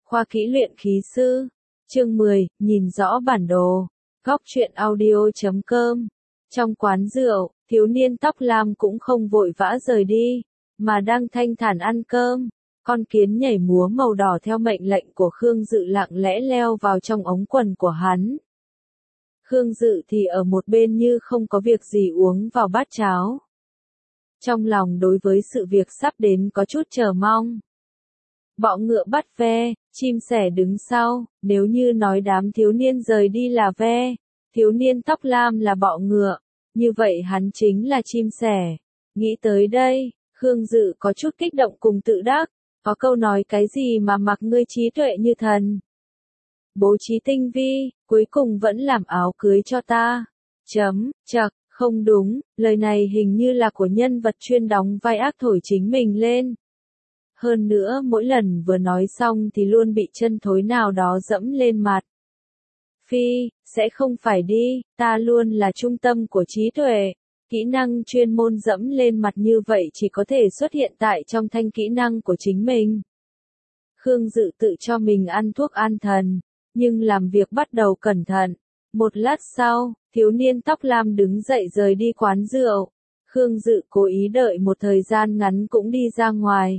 Khoa kỹ luyện khí sư. Chương 10, nhìn rõ bản đồ. Góc truyện audio.com. Trong quán rượu, thiếu niên tóc lam cũng không vội vã rời đi, mà đang thanh thản ăn cơm. Con kiến nhảy múa màu đỏ theo mệnh lệnh của Khương Dự lặng lẽ leo vào trong ống quần của hắn. Khương Dự thì ở một bên như không có việc gì uống vào bát cháo. Trong lòng đối với sự việc sắp đến có chút chờ mong. Bọ ngựa bắt ve, chim sẻ đứng sau, nếu như nói đám thiếu niên rời đi là ve, thiếu niên tóc lam là bọ ngựa, như vậy hắn chính là chim sẻ. Nghĩ tới đây, Khương Dự có chút kích động cùng tự đắc, có câu nói cái gì mà mặc ngươi trí tuệ như thần. Bố trí tinh vi, cuối cùng vẫn làm áo cưới cho ta. Chật, không đúng, lời này hình như là của nhân vật chuyên đóng vai ác thổi chính mình lên. Hơn nữa mỗi lần vừa nói xong thì luôn bị chân thối nào đó dẫm lên mặt. Phi, sẽ không phải đi, ta luôn là trung tâm của trí tuệ. Kỹ năng chuyên môn dẫm lên mặt như vậy chỉ có thể xuất hiện tại trong thanh kỹ năng của chính mình. Khương Dự tự cho mình ăn thuốc an thần, nhưng làm việc bắt đầu cẩn thận. Một lát sau, thiếu niên tóc lam đứng dậy rời đi quán rượu. Khương Dự cố ý đợi một thời gian ngắn cũng đi ra ngoài.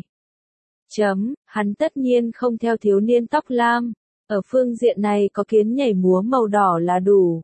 Hắn tất nhiên không theo thiếu niên tóc lam, ở phương diện này có kiến nhảy múa màu đỏ là đủ.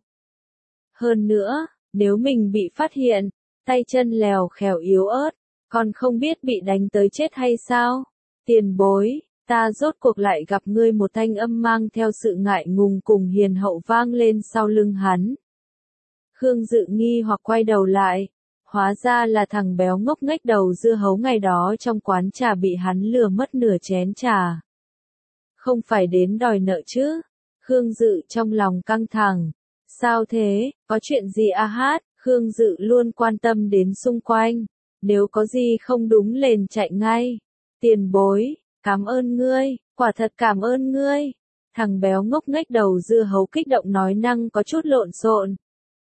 Hơn nữa, nếu mình bị phát hiện, tay chân lèo khèo yếu ớt, còn không biết bị đánh tới chết hay sao? Tiền bối, ta rốt cuộc lại gặp ngươi. Một thanh âm mang theo sự ngại ngùng cùng hiền hậu vang lên sau lưng hắn. Khương Dự nghi hoặc quay đầu lại. Hóa ra là thằng béo ngốc nghếch đầu dưa hấu ngày đó trong quán trà bị hắn lừa mất nửa chén trà. Không phải đến đòi nợ chứ? Khương Dự trong lòng căng thẳng. Sao thế, có chuyện gì à hát? Khương Dự luôn quan tâm đến xung quanh. Nếu có gì không đúng liền chạy ngay. Tiền bối, cảm ơn ngươi, quả thật cảm ơn ngươi. Thằng béo ngốc nghếch đầu dưa hấu kích động nói năng có chút lộn xộn.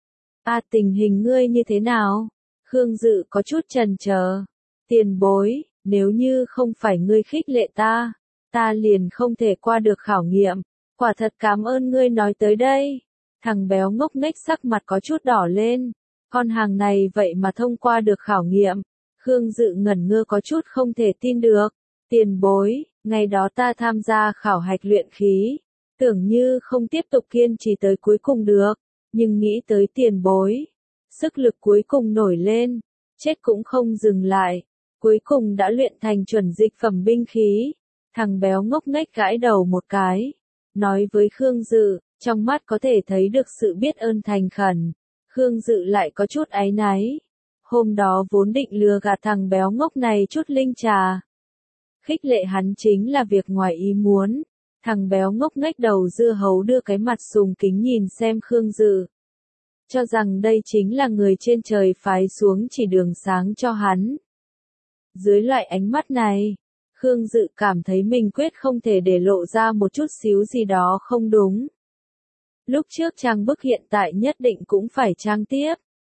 Tình hình ngươi như thế nào? Khương Dự có chút chần chờ. Tiền bối, nếu như không phải ngươi khích lệ ta liền không thể qua được khảo nghiệm. Quả thật cảm ơn ngươi nói tới đây. Thằng béo ngốc nghếch sắc mặt có chút đỏ lên. Con hàng này vậy mà thông qua được khảo nghiệm. Khương Dự ngẩn ngơ có chút không thể tin được. Tiền bối, ngày đó ta tham gia khảo hạch luyện khí. Tưởng như không tiếp tục kiên trì tới cuối cùng được. Nhưng nghĩ tới tiền bối. Sức lực cuối cùng nổi lên, chết cũng không dừng lại, cuối cùng đã luyện thành chuẩn dịch phẩm binh khí. Thằng béo ngốc nghếch gãi đầu một cái, nói với Khương Dự, trong mắt có thể thấy được sự biết ơn thành khẩn. Khương Dự lại có chút áy náy. Hôm đó vốn định lừa gạt thằng béo ngốc này chút linh trà. Khích lệ hắn chính là việc ngoài ý muốn. Thằng béo ngốc nghếch đầu dưa hấu đưa cái mặt sùng kính nhìn xem Khương Dự. Cho rằng đây chính là người trên trời phái xuống chỉ đường sáng cho hắn. Dưới loại ánh mắt này, Khương Dự cảm thấy mình quyết không thể để lộ ra một chút xíu gì đó không đúng. Lúc trước trang bức hiện tại nhất định cũng phải trang tiếp.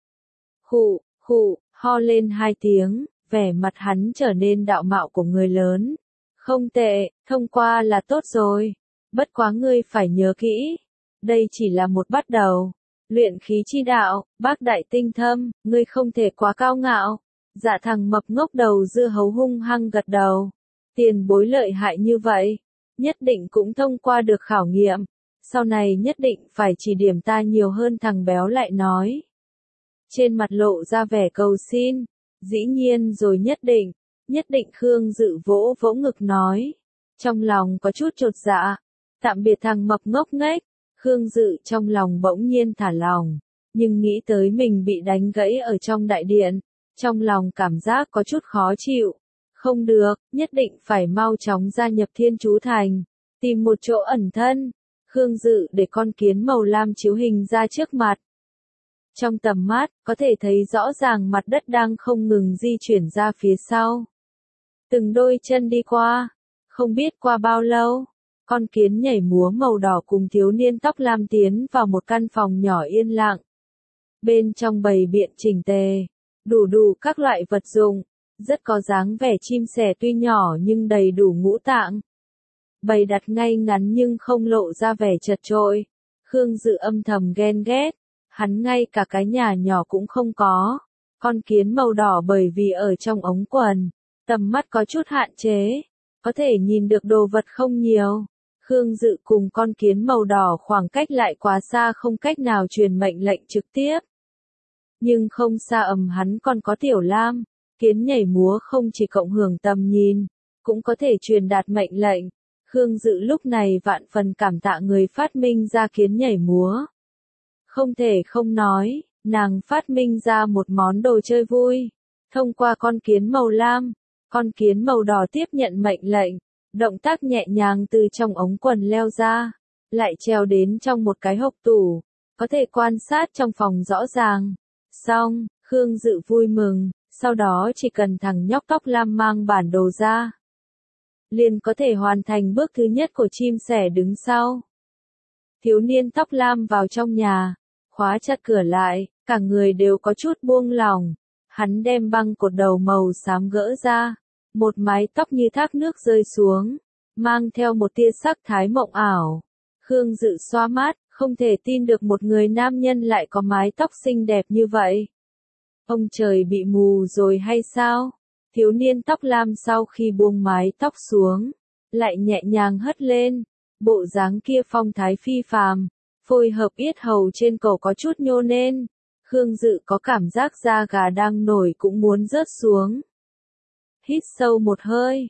Khụ, ho lên 2 tiếng, vẻ mặt hắn trở nên đạo mạo của người lớn. Không tệ, thông qua là tốt rồi. Bất quá ngươi phải nhớ kỹ. Đây chỉ là một bắt đầu. Luyện khí chi đạo, bác đại tinh thâm, ngươi không thể quá cao ngạo. Dạ thằng mập ngốc đầu dưa hấu hung hăng gật đầu. Tiền bối lợi hại như vậy, nhất định cũng thông qua được khảo nghiệm. Sau này nhất định phải chỉ điểm ta nhiều hơn. Thằng béo lại nói. Trên mặt lộ ra vẻ cầu xin. Dĩ nhiên rồi, nhất định. Khương Dự vỗ vỗ ngực nói. Trong lòng có chút chột dạ. Tạm biệt thằng mập ngốc nghếch. Khương Dự trong lòng bỗng nhiên thả lỏng, nhưng nghĩ tới mình bị đánh gãy ở trong đại điện, trong lòng cảm giác có chút khó chịu. Không được, nhất định phải mau chóng gia nhập Thiên Chú Thành, tìm một chỗ ẩn thân. Khương Dự để con kiến màu lam chiếu hình ra trước mặt. Trong tầm mắt, có thể thấy rõ ràng mặt đất đang không ngừng di chuyển ra phía sau. Từng đôi chân đi qua, không biết qua bao lâu. Con kiến nhảy múa màu đỏ cùng thiếu niên tóc lam tiến vào một căn phòng nhỏ yên lặng. Bên trong bày biện chỉnh tề, đủ các loại vật dụng, rất có dáng vẻ chim sẻ tuy nhỏ nhưng đầy đủ ngũ tạng. bày đặt ngay ngắn nhưng không lộ ra vẻ chật chội. Khương Dự âm thầm ghen ghét, hắn ngay cả cái nhà nhỏ cũng không có. Con kiến màu đỏ bởi vì ở trong ống quần, tầm mắt có chút hạn chế, có thể nhìn được đồ vật không nhiều. Khương Dự cùng con kiến màu đỏ khoảng cách lại quá xa, không cách nào truyền mệnh lệnh trực tiếp. Nhưng không xa hắn còn có Tiểu Lam, kiến nhảy múa không chỉ cộng hưởng tầm nhìn, cũng có thể truyền đạt mệnh lệnh. Khương Dự lúc này vạn phần cảm tạ người phát minh ra kiến nhảy múa. Không thể không nói, nàng phát minh ra một món đồ chơi vui. Thông qua con kiến màu lam, con kiến màu đỏ tiếp nhận mệnh lệnh, động tác nhẹ nhàng từ trong ống quần leo ra, lại treo đến trong một cái hộc tủ, có thể quan sát trong phòng rõ ràng. Xong, Khương Dự vui mừng, sau đó chỉ cần thằng nhóc tóc lam mang bản đồ ra, liền có thể hoàn thành bước thứ nhất của chim sẻ đứng sau. Thiếu niên tóc lam vào trong nhà, khóa chặt cửa lại, cả người đều có chút buông lỏng. Hắn đem băng cột đầu màu xám gỡ ra, một mái tóc như thác nước rơi xuống, mang theo một tia sắc thái mộng ảo. Khương Dự xoa mắt, không thể tin được một người nam nhân lại có mái tóc xinh đẹp như vậy. Ông trời bị mù rồi hay sao? Thiếu niên tóc lam sau khi buông mái tóc xuống, lại nhẹ nhàng hất lên, bộ dáng kia phong thái phi phàm, phối hợp yết hầu trên cổ có chút nhô lên. Khương Dự có cảm giác da gà đang nổi cũng muốn rớt xuống. Hít sâu một hơi,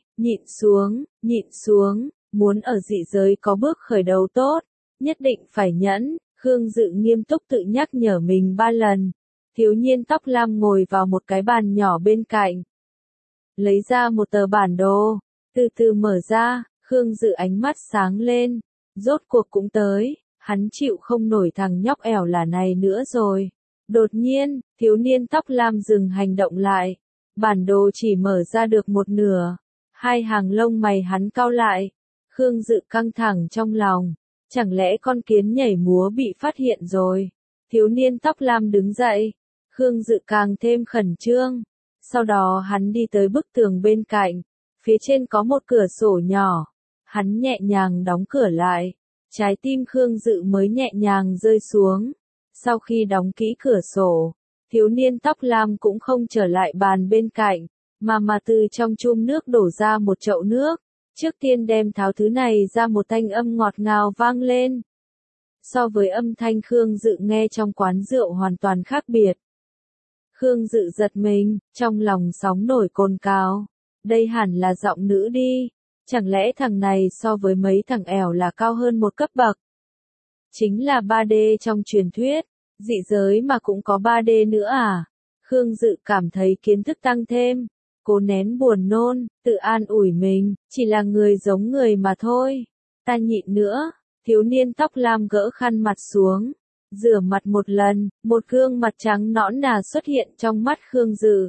nhịn xuống, muốn ở dị giới có bước khởi đầu tốt, nhất định phải nhẫn. Khương Dự nghiêm túc tự nhắc nhở mình 3 lần. Thiếu niên tóc lam ngồi vào một cái bàn nhỏ bên cạnh, lấy ra một tờ bản đồ, từ từ mở ra. Khương Dự ánh mắt sáng lên, rốt cuộc cũng tới, hắn chịu không nổi thằng nhóc ẻo lả này nữa rồi. Đột nhiên, thiếu niên tóc lam dừng hành động lại, bản đồ chỉ mở ra được một nửa, hai hàng lông mày hắn cau lại. Khương Dự căng thẳng trong lòng, chẳng lẽ con kiến nhảy múa bị phát hiện rồi? Thiếu niên tóc lam đứng dậy, Khương Dự càng thêm khẩn trương. Sau đó hắn đi tới bức tường bên cạnh, phía trên có một cửa sổ nhỏ, hắn nhẹ nhàng đóng cửa lại, trái tim Khương Dự mới nhẹ nhàng rơi xuống. Sau khi đóng kỹ cửa sổ, thiếu niên tóc lam cũng không trở lại bàn bên cạnh, mà từ trong chum nước đổ ra một chậu nước. Trước tiên đem tháo thứ này ra, một thanh âm ngọt ngào vang lên. So với âm thanh Khương Dự nghe trong quán rượu hoàn toàn khác biệt. Khương Dự giật mình, trong lòng sóng nổi cồn cào. Đây hẳn là giọng nữ đi, chẳng lẽ thằng này so với mấy thằng ẻo là cao hơn một cấp bậc? Chính là 3D trong truyền thuyết, dị giới mà cũng có 3D nữa à? Khương Dự cảm thấy kiến thức tăng thêm, cố nén buồn nôn, tự an ủi mình, chỉ là người giống người mà thôi. Ta nhịn nữa. Thiếu niên tóc lam gỡ khăn mặt xuống, rửa mặt một lần, một gương mặt trắng nõn nà xuất hiện trong mắt Khương Dự.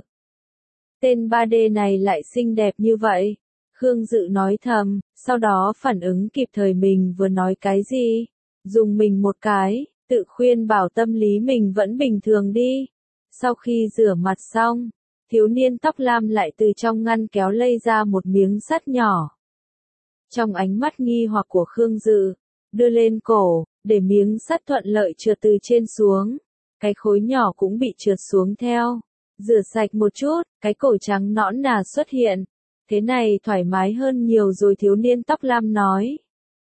Tên 3D này lại xinh đẹp như vậy. Khương Dự nói thầm, sau đó phản ứng kịp thời mình vừa nói cái gì. Dùng mình một cái, tự khuyên bảo tâm lý mình vẫn bình thường đi. Sau khi rửa mặt xong, thiếu niên tóc lam lại từ trong ngăn kéo lây ra một miếng sắt nhỏ. Trong ánh mắt nghi hoặc của Khương Dự, đưa lên cổ, để miếng sắt thuận lợi trượt từ trên xuống. Cái khối nhỏ cũng bị trượt xuống theo. Rửa sạch một chút, cái cổ trắng nõn nà xuất hiện. Thế này thoải mái hơn nhiều rồi, thiếu niên tóc lam nói.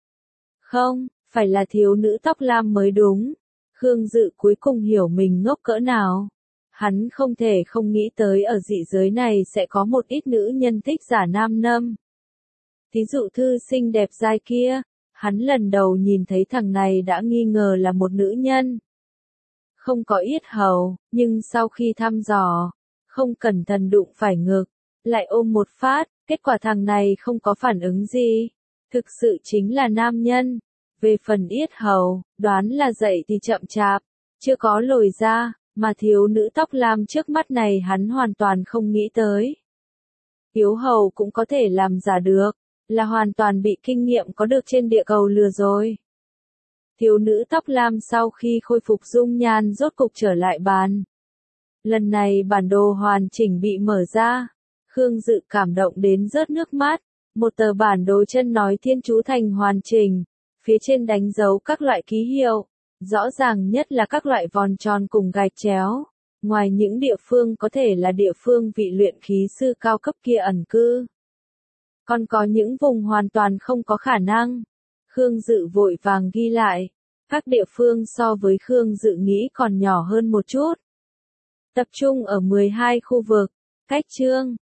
Không, phải là thiếu nữ tóc lam mới đúng. Khương Dự cuối cùng hiểu mình ngốc cỡ nào. Hắn không thể không nghĩ tới ở dị giới này sẽ có một ít nữ nhân thích giả nam nâm. Thí dụ thư xinh đẹp dai kia, hắn lần đầu nhìn thấy thằng này đã nghi ngờ là một nữ nhân. Không có yết hầu, nhưng sau khi thăm dò, không cẩn thận đụng phải ngực, lại ôm một phát, kết quả thằng này không có phản ứng gì. Thực sự chính là nam nhân. Về phần yết hầu, đoán là dậy thì chậm chạp, chưa có lồi ra, mà thiếu nữ tóc lam trước mắt này hắn hoàn toàn không nghĩ tới. Yếu hầu cũng có thể làm giả được, là hoàn toàn bị kinh nghiệm có được trên địa cầu lừa rồi. Thiếu nữ tóc lam sau khi khôi phục dung nhan rốt cục trở lại bàn. Lần này bản đồ hoàn chỉnh bị mở ra. Khương Dự cảm động đến rớt nước mắt. Một tờ bản đồ chân nói Thiên Chú Thành hoàn chỉnh, phía trên đánh dấu các loại ký hiệu, rõ ràng nhất là các loại vòn tròn cùng gạch chéo. Ngoài những địa phương có thể là địa phương vị luyện khí sư cao cấp kia ẩn cư, còn có những vùng hoàn toàn không có khả năng. Khương Dự vội vàng ghi lại, các địa phương so với Khương Dự nghĩ còn nhỏ hơn một chút. Tập trung ở 12 khu vực. Cách chương